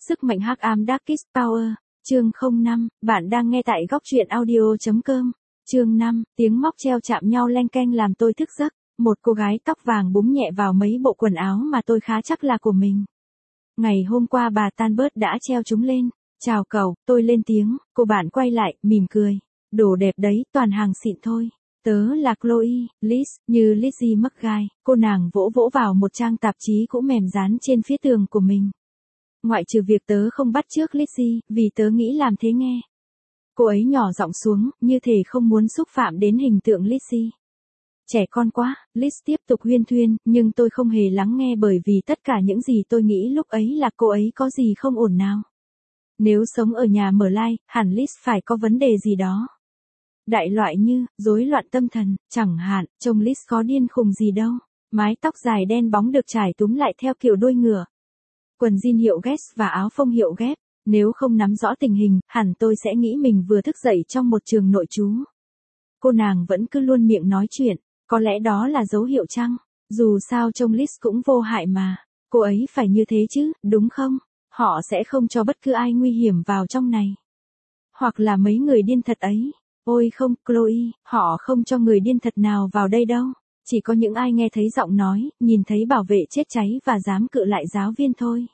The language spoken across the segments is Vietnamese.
Sức mạnh hắc ám Darkest Power, chương 05, bạn đang nghe tại góc truyện audio.com. Chương 5, tiếng móc treo chạm nhau leng keng làm tôi thức giấc. Một cô gái tóc vàng búng nhẹ vào mấy bộ quần áo mà tôi khá chắc là của mình. Ngày hôm qua bà Tanbert đã treo chúng lên. Chào cậu, tôi lên tiếng, cô bạn quay lại, mỉm cười. Đồ đẹp đấy, toàn hàng xịn thôi. Tớ là Chloe, Liz, như Lizzie McGuire, cô nàng vỗ vỗ vào một trang tạp chí cũ mềm dán trên phía tường của mình. Ngoại trừ việc tớ không bắt chước Lizzie, vì tớ nghĩ làm thế nghe. Cô ấy nhỏ giọng xuống, như thể không muốn xúc phạm đến hình tượng Lizzie. Trẻ con quá, Liz tiếp tục huyên thuyên, nhưng tôi không hề lắng nghe bởi vì tất cả những gì tôi nghĩ lúc ấy là cô ấy có gì không ổn nào. Nếu sống ở nhà mở lai, hẳn Liz phải có vấn đề gì đó. Đại loại như, rối loạn tâm thần, chẳng hạn, trông Liz có điên khùng gì đâu. Mái tóc dài đen bóng được trải túm lại theo kiểu đuôi ngựa. Quần jean hiệu Guess và áo phông hiệu Gap. Nếu không nắm rõ tình hình, hẳn tôi sẽ nghĩ mình vừa thức dậy trong một trường nội trú. Cô nàng vẫn cứ luôn miệng nói chuyện, có lẽ đó là dấu hiệu chăng? Dù sao trông Liz cũng vô hại mà. Cô ấy phải như thế chứ, đúng không? Họ sẽ không cho bất cứ ai nguy hiểm vào trong này. Hoặc là mấy người điên thật ấy. Ôi không, Chloe, họ không cho người điên thật nào vào đây đâu. Chỉ có những ai nghe thấy giọng nói, nhìn thấy bảo vệ chết cháy và dám cự lại giáo viên thôi.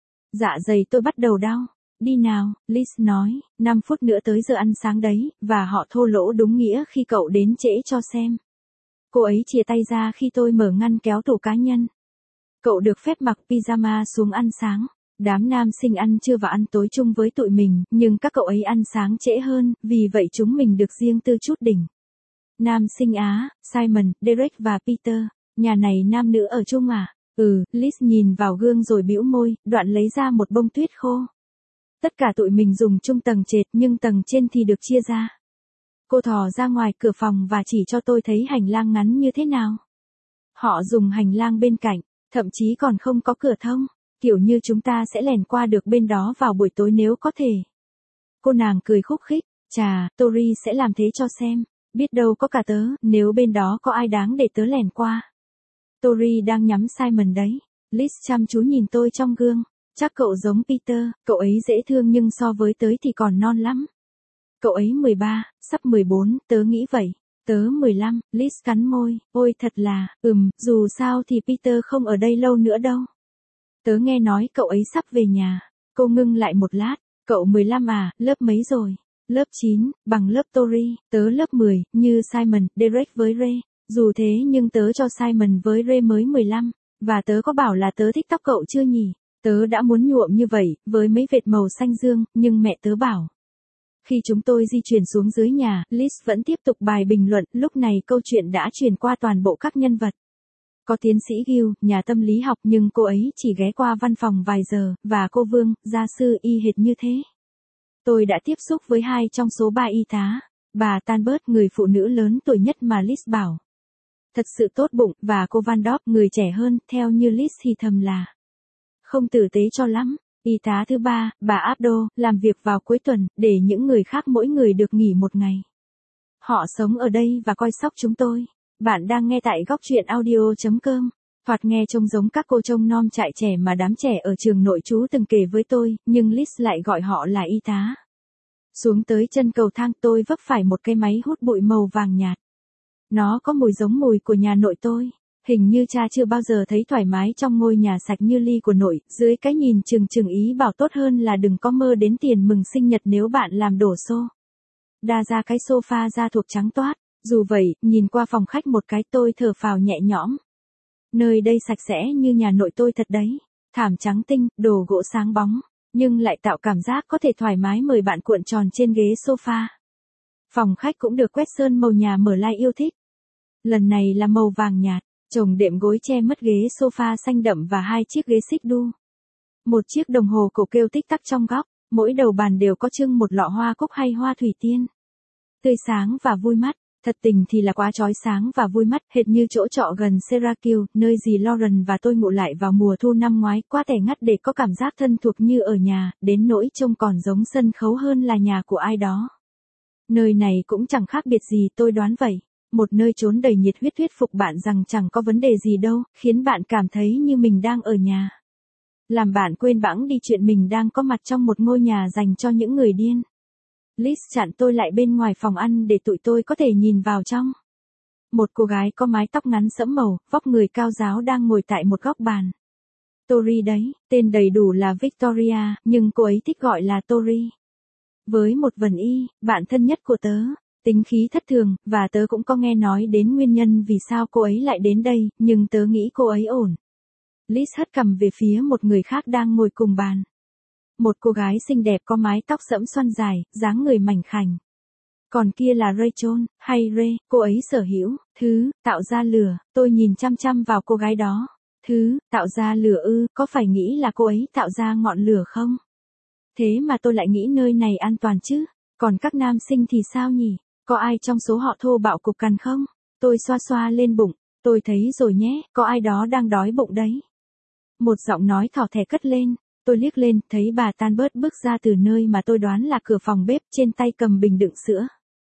Dạ dày tôi bắt đầu đau. Đi nào, Liz nói, 5 phút nữa tới giờ ăn sáng đấy, và họ thô lỗ đúng nghĩa khi cậu đến trễ cho xem. Cô ấy chìa tay ra khi tôi mở ngăn kéo tủ cá nhân. Cậu được phép mặc pyjama xuống ăn sáng. Đám nam sinh ăn trưa và ăn tối chung với tụi mình, nhưng các cậu ấy ăn sáng trễ hơn, vì vậy chúng mình được riêng tư chút đỉnh. Nam sinh Á, Simon, Derek và Peter, nhà này nam nữ ở chung à? Liz nhìn vào gương rồi bĩu môi, đoạn lấy ra một bông tuyết khô. Tất cả tụi mình dùng chung tầng trệt nhưng tầng trên thì được chia ra. Cô thò ra ngoài cửa phòng và chỉ cho tôi thấy hành lang ngắn như thế nào. Họ dùng hành lang bên cạnh, thậm chí còn không có cửa thông. Kiểu như chúng ta sẽ lèn qua được bên đó vào buổi tối nếu có thể. Cô nàng cười khúc khích, chà, Tori sẽ làm thế cho xem. Biết đâu có cả tớ, nếu bên đó có ai đáng để tớ lèn qua. Tori đang nhắm Simon đấy. Liz chăm chú nhìn tôi trong gương. Chắc cậu giống Peter, cậu ấy dễ thương nhưng so với tớ thì còn non lắm. Cậu ấy 13, sắp 14, tớ nghĩ vậy. Tớ 15, Liz cắn môi, ôi thật là, dù sao thì Peter không ở đây lâu nữa đâu. Tớ nghe nói cậu ấy sắp về nhà. Cô ngưng lại một lát, cậu 15 à, lớp mấy rồi? Lớp 9, bằng lớp Tori, tớ lớp 10, như Simon, Derek với Ray. Dù thế nhưng tớ cho Simon với Ray mới 15, và tớ có bảo là tớ thích tóc cậu chưa nhỉ? Tớ đã muốn nhuộm như vậy, với mấy vệt màu xanh dương, nhưng mẹ tớ bảo. Khi chúng tôi di chuyển xuống dưới nhà, Liz vẫn tiếp tục bài bình luận, lúc này câu chuyện đã truyền qua toàn bộ các nhân vật. Có tiến sĩ Gill, nhà tâm lý học nhưng cô ấy chỉ ghé qua văn phòng vài giờ, và cô Vương, gia sư y hệt như thế. Tôi đã tiếp xúc với 2 trong số 3 y tá. Bà Tanbert, người phụ nữ lớn tuổi nhất mà Liz bảo. Thật sự tốt bụng, và cô Van Dop, người trẻ hơn, theo như Liz thì thầm là. Không tử tế cho lắm. Y tá thứ 3, bà Abdo, làm việc vào cuối tuần, để những người khác mỗi người được nghỉ một ngày. Họ sống ở đây và coi sóc chúng tôi. Bạn đang nghe tại góc truyện audio.com. Thoạt nghe trông giống các cô trông nom trại trẻ mà đám trẻ ở trường nội trú từng kể với tôi, nhưng Liz lại gọi họ là y tá. Xuống tới chân cầu thang tôi vấp phải một cái máy hút bụi màu vàng nhạt. Nó có mùi giống mùi của nhà nội tôi. Hình như cha chưa bao giờ thấy thoải mái trong ngôi nhà sạch như ly của nội. Dưới cái nhìn chừng ý bảo tốt hơn là đừng có mơ đến tiền mừng sinh nhật nếu bạn làm đổ xô. Đa ra cái sofa da thuộc trắng toát. Dù vậy, nhìn qua phòng khách một cái tôi thở phào nhẹ nhõm. Nơi đây sạch sẽ như nhà nội tôi thật đấy. Thảm trắng tinh, đồ gỗ sáng bóng, nhưng lại tạo cảm giác có thể thoải mái mời bạn cuộn tròn trên ghế sofa. Phòng khách cũng được quét sơn màu nhà mở lai yêu thích. Lần này là màu vàng nhạt, chồng đệm gối che mất ghế sofa xanh đậm và 2 chiếc ghế xích đu. Một chiếc đồng hồ cổ kêu tích tắc trong góc, mỗi đầu bàn đều có trưng một lọ hoa cúc hay hoa thủy tiên. Tươi sáng và vui mắt. Thật tình thì là quá chói sáng và vui mắt, hệt như chỗ trọ gần Syracuse, nơi dì Lauren và tôi ngủ lại vào mùa thu năm ngoái, quá tẻ ngắt để có cảm giác thân thuộc như ở nhà, đến nỗi trông còn giống sân khấu hơn là nhà của ai đó. Nơi này cũng chẳng khác biệt gì tôi đoán vậy. Một nơi trốn đầy nhiệt huyết thuyết phục bạn rằng chẳng có vấn đề gì đâu, khiến bạn cảm thấy như mình đang ở nhà. Làm bạn quên bẵng đi chuyện mình đang có mặt trong một ngôi nhà dành cho những người điên. Liz chặn tôi lại bên ngoài phòng ăn để tụi tôi có thể nhìn vào trong. Một cô gái có mái tóc ngắn sẫm màu, vóc người cao ráo đang ngồi tại một góc bàn. Tori đấy, tên đầy đủ là Victoria, nhưng cô ấy thích gọi là Tori. Với một vần y, bạn thân nhất của tớ, tính khí thất thường, và tớ cũng có nghe nói đến nguyên nhân vì sao cô ấy lại đến đây, nhưng tớ nghĩ cô ấy ổn. Liz hất cằm về phía một người khác đang ngồi cùng bàn. Một cô gái xinh đẹp có mái tóc sẫm xoăn dài, dáng người mảnh khảnh. Còn kia là Rachel, hay Ray, cô ấy sở hữu, thứ, tạo ra lửa, tôi nhìn chăm chăm vào cô gái đó. Thứ, tạo ra lửa ư, có phải nghĩ là cô ấy tạo ra ngọn lửa không? Thế mà tôi lại nghĩ nơi này an toàn chứ, còn các nam sinh thì sao nhỉ? Có ai trong số họ thô bạo cục cằn không? Tôi xoa xoa lên bụng, tôi thấy rồi nhé, có ai đó đang đói bụng đấy. Một giọng nói thỏ thẻ cất lên, tôi liếc lên, thấy bà Tanbert bước ra từ nơi mà tôi đoán là cửa phòng bếp, trên tay cầm bình đựng sữa.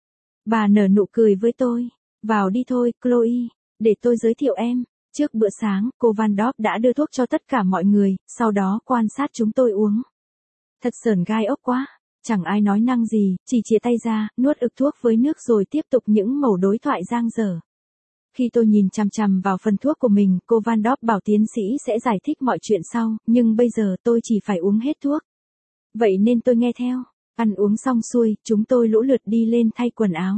Bà nở nụ cười với tôi, vào đi thôi, Chloe, để tôi giới thiệu em. Trước bữa sáng, cô Van Dop đã đưa thuốc cho tất cả mọi người, sau đó quan sát chúng tôi uống. Thật sởn gai ốc quá, chẳng ai nói năng gì, chỉ chìa tay ra, nuốt ực thuốc với nước rồi tiếp tục những mẩu đối thoại dang dở. Khi tôi nhìn chằm chằm vào phần thuốc của mình, cô Van Dop bảo tiến sĩ sẽ giải thích mọi chuyện sau, nhưng bây giờ tôi chỉ phải uống hết thuốc. Vậy nên tôi nghe theo. Ăn uống xong xuôi, chúng tôi lũ lượt đi lên thay quần áo.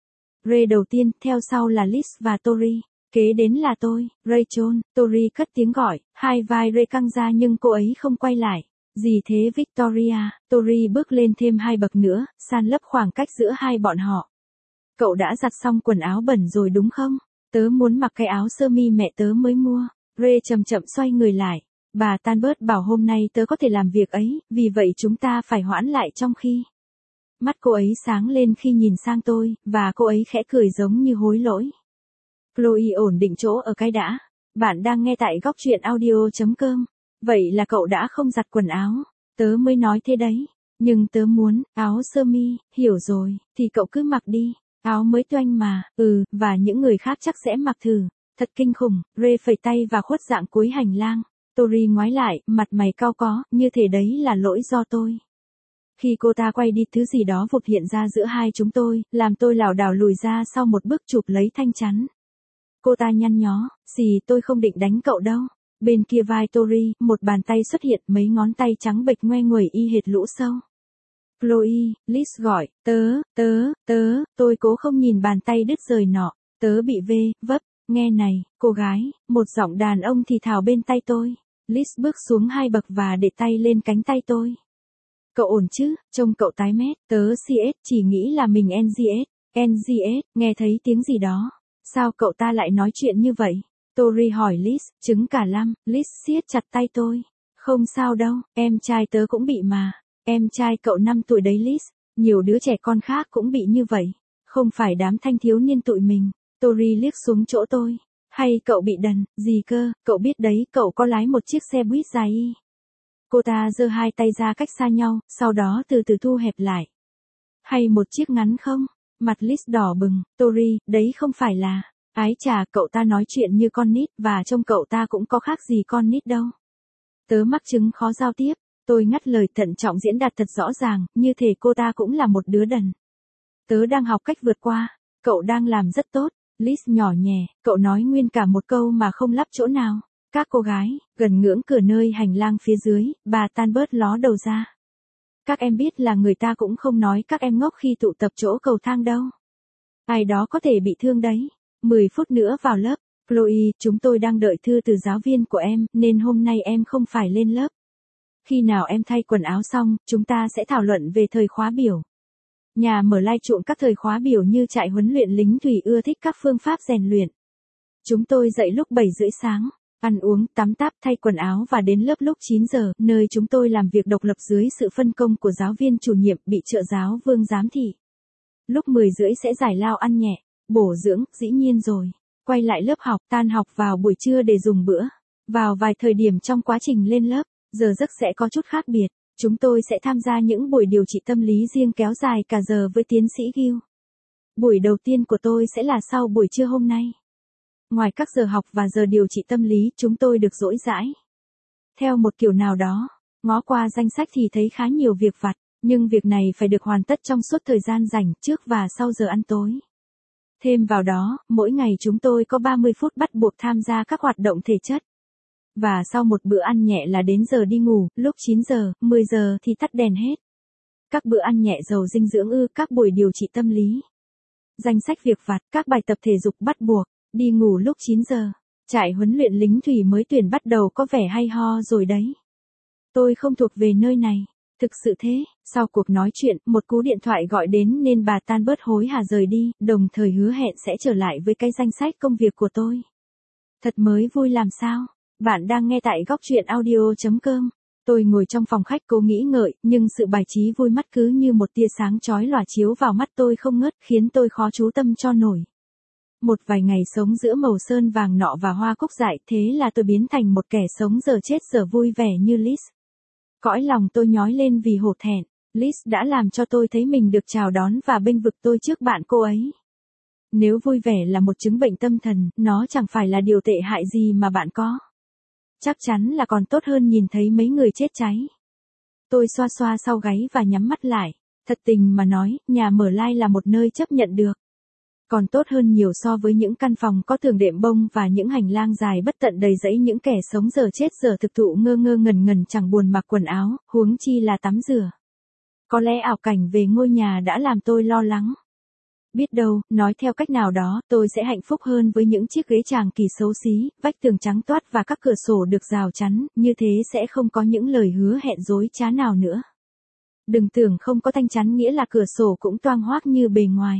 Ray đầu tiên, theo sau là Liz và Tori. Kế đến là tôi, Rachel, Tori cất tiếng gọi, hai vai Ray căng ra nhưng cô ấy không quay lại. Gì thế Victoria, Tori bước lên thêm 2 bậc nữa, san lấp khoảng cách giữa hai bọn họ. Cậu đã giặt xong quần áo bẩn rồi đúng không? Tớ muốn mặc cái áo sơ mi mẹ tớ mới mua. Ray chậm chậm xoay người lại. Bà Tanbert bảo hôm nay tớ có thể làm việc ấy, vì vậy chúng ta phải hoãn lại trong khi. Mắt cô ấy sáng lên khi nhìn sang tôi, và cô ấy khẽ cười giống như hối lỗi. Chloe ổn định chỗ ở cái đã. Bạn đang nghe tại góc truyện audio.com. Vậy là cậu đã không giặt quần áo. Tớ mới nói thế đấy. Nhưng tớ muốn, áo sơ mi, hiểu rồi, thì cậu cứ mặc đi. Áo mới toanh mà, và những người khác chắc sẽ mặc thử. Thật kinh khủng, Ray phẩy tay và khuất dạng cuối hành lang. Tori ngoái lại, mặt mày cau có, như thể đấy là lỗi do tôi. Khi cô ta quay đi thứ gì đó vụt hiện ra giữa hai chúng tôi, làm tôi lảo đảo lùi ra sau một bước chụp lấy thanh chắn. Cô ta nhăn nhó, tôi không định đánh cậu đâu. Bên kia vai Tori, một bàn tay xuất hiện, mấy ngón tay trắng bệch ngoe nguẩy y hệt lũ sâu. Chloe, Liz gọi, tôi cố không nhìn bàn tay đứt rời nọ, tớ bị vấp, nghe này, cô gái, một giọng đàn ông thì thào bên tay tôi. Liz bước xuống 2 bậc và để tay lên cánh tay tôi. Cậu ổn chứ, trông cậu tái mét, tớ CS chỉ nghĩ là mình NGS, nghe thấy tiếng gì đó. Sao cậu ta lại nói chuyện như vậy? Tori hỏi Liz, trứng cả lăm, Liz siết chặt tay tôi. Không sao đâu, em trai tớ cũng bị mà. Em trai cậu 5 tuổi đấy Liz, nhiều đứa trẻ con khác cũng bị như vậy. Không phải đám thanh thiếu niên tụi mình. Tori liếc xuống chỗ tôi. Hay cậu bị đần, gì cơ, cậu biết đấy, cậu có lái một chiếc xe buýt dài y. Cô ta giơ 2 tay ra cách xa nhau, sau đó từ từ thu hẹp lại. Hay một chiếc ngắn không? Mặt Liz đỏ bừng, Tori, đấy không phải là. Ái chà, cậu ta nói chuyện như con nít, và trông cậu ta cũng có khác gì con nít đâu. Tớ mắc chứng khó giao tiếp, tôi ngắt lời thận trọng diễn đạt thật rõ ràng, như thể cô ta cũng là một đứa đần. Tớ đang học cách vượt qua, cậu đang làm rất tốt. Liz nhỏ nhẹ, cậu nói nguyên cả một câu mà không lắp chỗ nào. Các cô gái, gần ngưỡng cửa nơi hành lang phía dưới, bà Tanbert ló đầu ra. Các em biết là người ta cũng không nói các em ngốc khi tụ tập chỗ cầu thang đâu. Ai đó có thể bị thương đấy. 10 phút nữa vào lớp. Chloe, chúng tôi đang đợi thư từ giáo viên của em, nên hôm nay em không phải lên lớp. Khi nào em thay quần áo xong, chúng ta sẽ thảo luận về thời khóa biểu. Nhà mở lai chuộng các thời khóa biểu như trại huấn luyện lính thủy ưa thích các phương pháp rèn luyện. Chúng tôi dậy lúc 7 rưỡi sáng. Ăn uống, tắm táp, thay quần áo và đến lớp lúc 9 giờ, nơi chúng tôi làm việc độc lập dưới sự phân công của giáo viên chủ nhiệm bị trợ giáo Vương giám thị. Lúc 10 rưỡi sẽ giải lao ăn nhẹ, bổ dưỡng, dĩ nhiên rồi. Quay lại lớp học, tan học vào buổi trưa để dùng bữa. Vào vài thời điểm trong quá trình lên lớp, giờ giấc sẽ có chút khác biệt. Chúng tôi sẽ tham gia những buổi điều trị tâm lý riêng kéo dài cả giờ với tiến sĩ Gill. Buổi đầu tiên của tôi sẽ là sau buổi trưa hôm nay. Ngoài các giờ học và giờ điều trị tâm lý, chúng tôi được rỗi rãi. Theo một kiểu nào đó, ngó qua danh sách thì thấy khá nhiều việc vặt, nhưng việc này phải được hoàn tất trong suốt thời gian rảnh trước và sau giờ ăn tối. Thêm vào đó, mỗi ngày chúng tôi có 30 phút bắt buộc tham gia các hoạt động thể chất. Và sau một bữa ăn nhẹ là đến giờ đi ngủ, lúc 9 giờ, 10 giờ thì tắt đèn hết. Các bữa ăn nhẹ giàu dinh dưỡng các buổi điều trị tâm lý. Danh sách việc vặt, các bài tập thể dục bắt buộc, đi ngủ lúc 9 giờ. Trại huấn luyện lính thủy mới tuyển bắt đầu có vẻ hay ho rồi đấy. Tôi không thuộc về nơi này. Thực sự thế, sau cuộc nói chuyện, một cú điện thoại gọi đến nên bà tan bớt hối hả rời đi, đồng thời hứa hẹn sẽ trở lại với cái danh sách công việc của tôi. Thật mới vui làm sao. Bạn đang nghe tại góc truyện audio.com. Tôi ngồi trong phòng khách cố nghĩ ngợi, nhưng sự bài trí vui mắt cứ như một tia sáng chói lòa chiếu vào mắt tôi không ngớt, khiến tôi khó chú tâm cho nổi. Một vài ngày sống giữa màu sơn vàng nọ và hoa cúc dại, thế là tôi biến thành một kẻ sống giờ chết giờ vui vẻ như Liz. Cõi lòng tôi nhói lên vì hổ thẹn. Liz đã làm cho tôi thấy mình được chào đón và bênh vực tôi trước bạn cô ấy. Nếu vui vẻ là một chứng bệnh tâm thần, nó chẳng phải là điều tệ hại gì mà bạn có. Chắc chắn là còn tốt hơn nhìn thấy mấy người chết cháy. Tôi xoa xoa sau gáy và nhắm mắt lại. Thật tình mà nói, nhà mở lai là một nơi chấp nhận được. Còn tốt hơn nhiều so với những căn phòng có tường đệm bông và những hành lang dài bất tận đầy rẫy những kẻ sống giờ chết giờ thực thụ ngơ ngơ ngẩn ngẩn chẳng buồn mặc quần áo, huống chi là tắm rửa. Có lẽ ảo cảnh về ngôi nhà đã làm tôi lo lắng. Biết đâu, nói theo cách nào đó, tôi sẽ hạnh phúc hơn với những chiếc ghế tràng kỳ xấu xí, vách tường trắng toát và các cửa sổ được rào chắn, như thế sẽ không có những lời hứa hẹn dối trá nào nữa. Đừng tưởng không có thanh chắn nghĩa là cửa sổ cũng toang hoác như bề ngoài.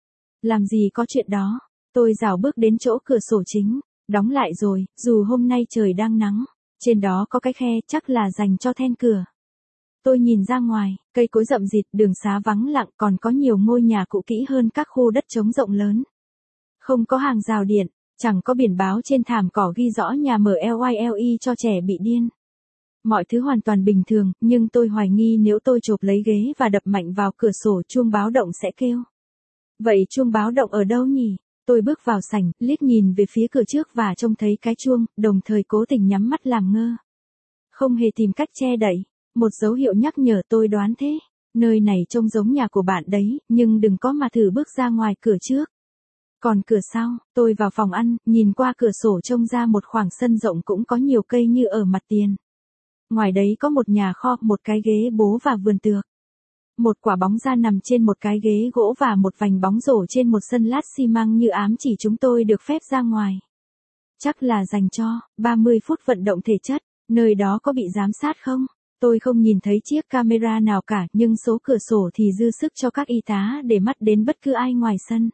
Làm gì có chuyện đó. Tôi rảo bước đến chỗ cửa sổ chính, đóng lại rồi, dù hôm nay trời đang nắng. Trên đó có cái khe, chắc là dành cho then cửa. Tôi nhìn ra ngoài, cây cối rậm rịt, đường xá vắng lặng, còn có nhiều ngôi nhà cũ kỹ hơn các khu đất trống rộng lớn. Không có hàng rào điện, chẳng có biển báo trên thảm cỏ ghi rõ nhà mở LYLE cho trẻ bị điên. Mọi thứ hoàn toàn bình thường, nhưng tôi hoài nghi nếu tôi chộp lấy ghế và đập mạnh vào cửa sổ chuông báo động sẽ kêu. Vậy chuông báo động ở đâu nhỉ? Tôi bước vào sảnh, liếc nhìn về phía cửa trước và trông thấy cái chuông, đồng thời cố tình nhắm mắt làm ngơ. Không hề tìm cách che đậy. Một dấu hiệu nhắc nhở tôi đoán thế. Nơi này trông giống nhà của bạn đấy, nhưng đừng có mà thử bước ra ngoài cửa trước. Còn cửa sau, tôi vào phòng ăn, nhìn qua cửa sổ trông ra một khoảng sân rộng cũng có nhiều cây như ở mặt tiền. Ngoài đấy có một nhà kho, một cái ghế bố và vườn tược. Một quả bóng da nằm trên một cái ghế gỗ và một vành bóng rổ trên một sân lát xi măng như ám chỉ chúng tôi được phép ra ngoài. Chắc là dành cho 30 phút vận động thể chất. Nơi đó có bị giám sát không? Tôi không nhìn thấy chiếc camera nào cả, nhưng số cửa sổ thì dư sức cho các y tá để mắt đến bất cứ ai ngoài sân.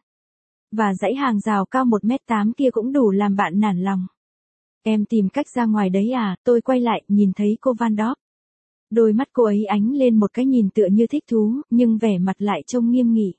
Và dãy hàng rào cao 1m8 kia cũng đủ làm bạn nản lòng. Em tìm cách ra ngoài đấy à? Tôi quay lại, nhìn thấy cô Van Dop. Đôi mắt cô ấy ánh lên một cái nhìn tựa như thích thú, nhưng vẻ mặt lại trông nghiêm nghị.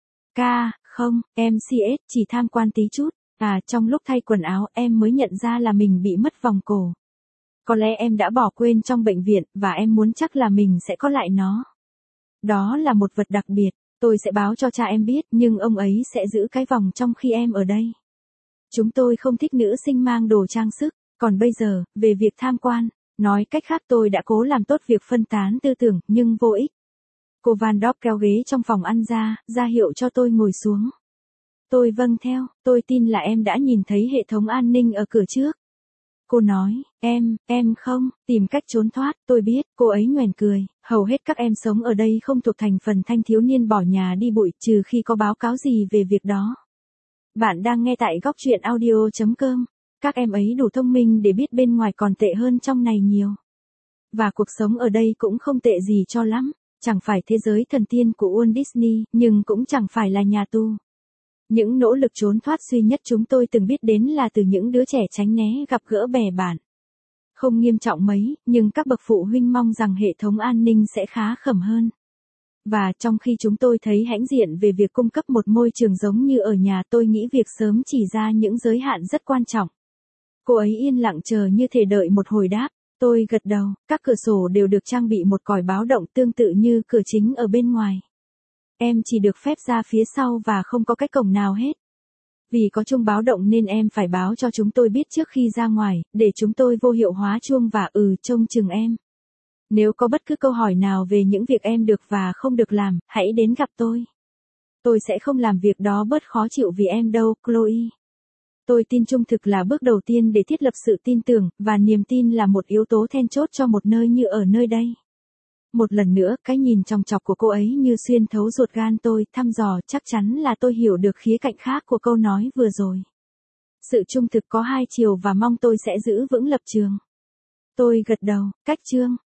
Không, em CS chỉ tham quan tí chút. Trong lúc thay quần áo em mới nhận ra là mình bị mất vòng cổ. Có lẽ em đã bỏ quên trong bệnh viện, và em muốn chắc là mình sẽ có lại nó. Đó là một vật đặc biệt, tôi sẽ báo cho cha em biết, nhưng ông ấy sẽ giữ cái vòng trong khi em ở đây. Chúng tôi không thích nữ sinh mang đồ trang sức, còn bây giờ, về việc tham quan, nói cách khác tôi đã cố làm tốt việc phân tán tư tưởng, nhưng vô ích. Cô Van Dop kéo ghế trong phòng ăn ra hiệu cho tôi ngồi xuống. Tôi vâng theo, tôi tin là em đã nhìn thấy hệ thống an ninh ở cửa trước. Cô nói, em không, tìm cách trốn thoát, tôi biết, cô ấy nhoẻn cười, hầu hết các em sống ở đây không thuộc thành phần thanh thiếu niên bỏ nhà đi bụi, trừ khi có báo cáo gì về việc đó. Bạn đang nghe tại góc truyện audio.com, các em ấy đủ thông minh để biết bên ngoài còn tệ hơn trong này nhiều. Và cuộc sống ở đây cũng không tệ gì cho lắm, chẳng phải thế giới thần tiên của Walt Disney, nhưng cũng chẳng phải là nhà tù. Những nỗ lực trốn thoát duy nhất chúng tôi từng biết đến là từ những đứa trẻ tránh né gặp gỡ bè bạn. Không nghiêm trọng mấy, nhưng các bậc phụ huynh mong rằng hệ thống an ninh sẽ khá khẩm hơn. Và trong khi chúng tôi thấy hãnh diện về việc cung cấp một môi trường giống như ở nhà, tôi nghĩ việc sớm chỉ ra những giới hạn rất quan trọng. Cô ấy yên lặng chờ như thể đợi một hồi đáp. Tôi gật đầu, các cửa sổ đều được trang bị một còi báo động tương tự như cửa chính ở bên ngoài. Em chỉ được phép ra phía sau và không có cái cổng nào hết. Vì có chuông báo động nên em phải báo cho chúng tôi biết trước khi ra ngoài, để chúng tôi vô hiệu hóa chuông và trông chừng em. Nếu có bất cứ câu hỏi nào về những việc em được và không được làm, hãy đến gặp tôi. Tôi sẽ không làm việc đó bớt khó chịu vì em đâu, Chloe. Tôi tin trung thực là bước đầu tiên để thiết lập sự tin tưởng, và niềm tin là một yếu tố then chốt cho một nơi như ở nơi đây. Một lần nữa, cái nhìn chòng chọc của cô ấy như xuyên thấu ruột gan tôi, thăm dò, chắc chắn là tôi hiểu được khía cạnh khác của câu nói vừa rồi. Sự trung thực có hai chiều và mong tôi sẽ giữ vững lập trường. Tôi gật đầu, cách chương.